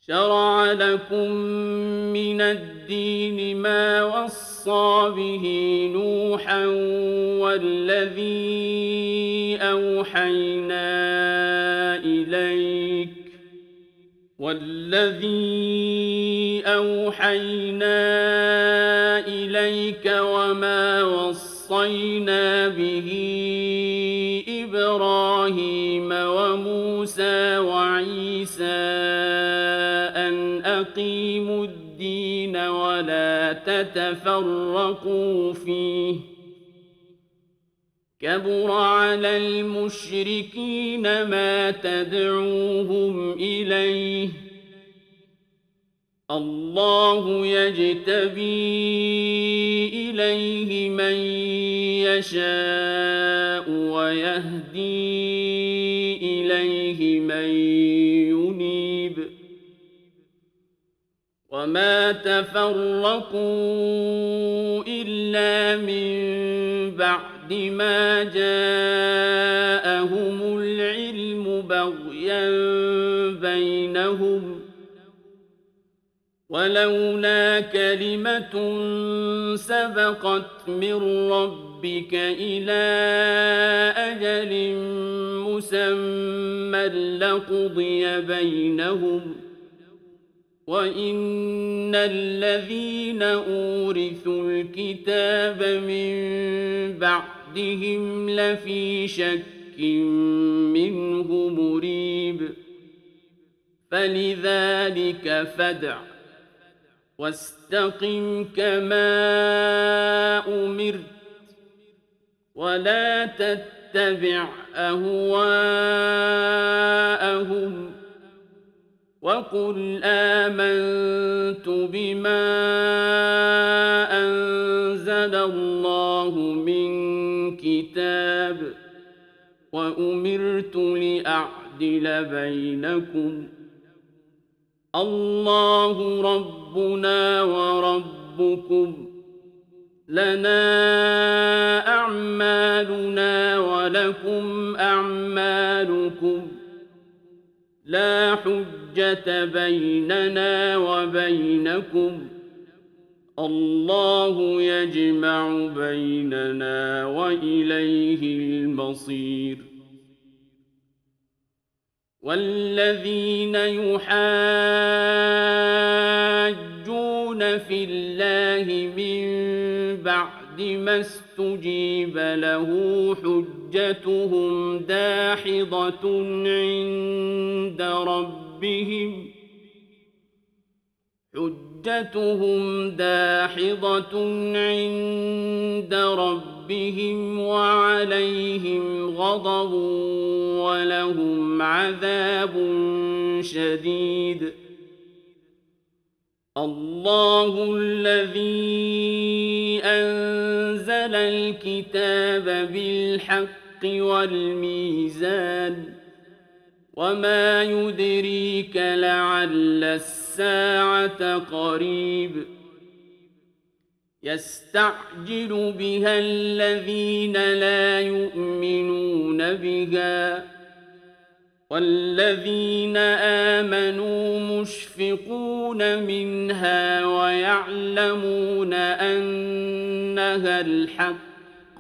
شرع لكم من الدين ما وصى به نوحا والذي أوحينا إليك وما وصينا به إبراهيم وموسى وعيسى أن أقيموا الدين ولا تتفرقوا فيه كبر على المشركين ما تدعوهم إليه الله يجتبي إليه من يشاء ويهدي إليه من ينيب وما تفرقوا إلا من بعد ما جاءهم العلم بغيا بينهم ولولا كلمة سبقت من ربك إلى أجل مسمى لقضي بينهم وإن الذين أورثوا الكتاب من بعدهم لفي شك منه مريب فلذلك فادع واستقم كما أمرت ولا تتبع أهواءهم وقل آمنت بما أنزل الله من كتاب وأمرت لأعدل بينكم الله ربنا وربكم لنا أعمالنا ولكم أعمالكم لا حجة بيننا وبينكم الله يجمع بيننا وإليه المصير والذين يحاجون في الله من بعد ما استجيب له حجتهم داحضة عند ربهم وعليهم غضب ولهم عذاب شديد الله الذي أنزل الكتاب بالحق والميزان وما يدريك لعل الساعة قريب يستعجل بها الذين لا يؤمنون بها والذين آمنوا مشفقون منها ويعلمون أنها الحق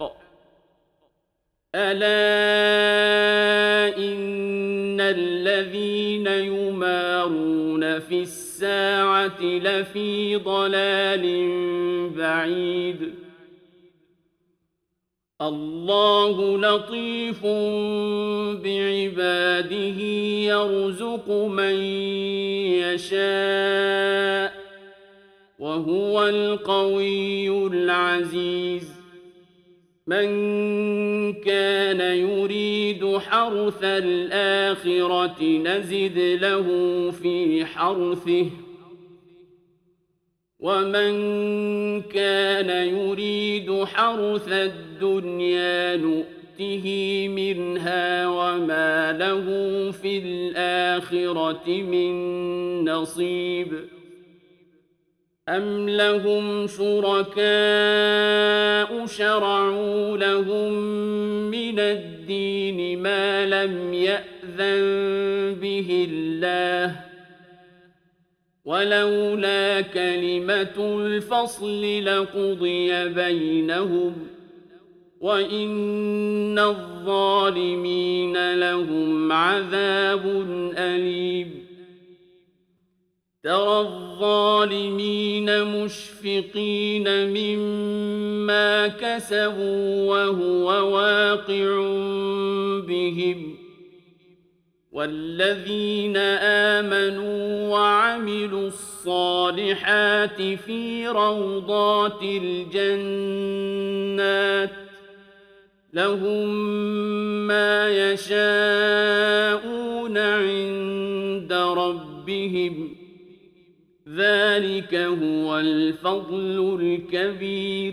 ألا إن الذين يمارون في الساعة لفي ضلال بعيد الله لطيف بعباده يرزق من يشاء وهو القوي العزيز من كان يريد حرث الآخرة نزد له في حرثه ومن كان يريد حرث الدنيا نؤته منها وما له في الآخرة من نصيب أم لهم شركاء شرعوا لهم من الدين ما لم يأذن به الله ولولا كلمة الفصل لقضي بينهم وإن الظالمين لهم عذاب أليم ترى الظالمين مشفقين مما كسبوا وهو واقع بهم والذين آمنوا وعملوا الصالحات في روضات الجنات لهم ما يشاءون عند ربهم ذلك هو الفضل الكبير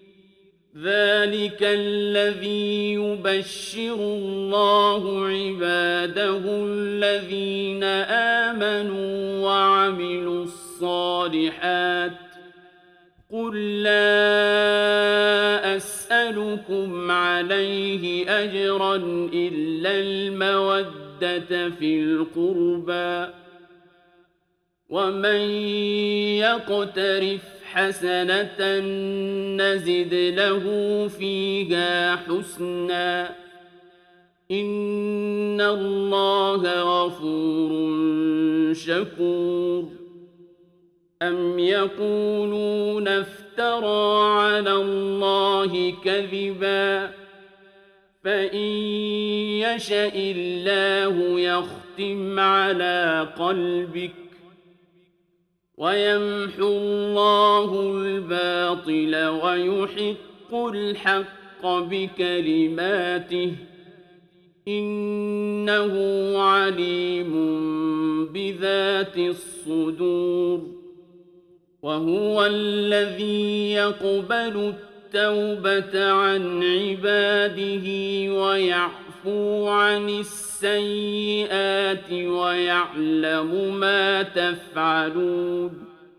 ذلك الذي يبشر الله عباده الذين آمنوا وعملوا الصالحات قل لا أسألكم عليه أجرا إلا المودة في القربى ومن يقترف حسنة نزد له فيها حسنا إن الله غفور شكور أم يقولون افترى على الله كذبا فإن يشأ الله يختم على قلبك ويمحو الله الباطل ويحق الحق بكلماته إنه عليم بذات الصدور وهو الذي يقبل التوبة عن عباده ويعفو عن السيئات ويعلم ما تفعلون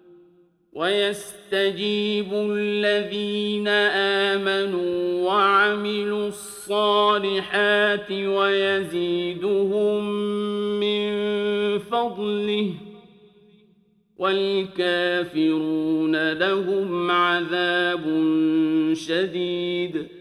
ويستجيب الذين آمنوا وعملوا الصالحات ويزيدهم من فضله والكافرون لهم عذاب شديد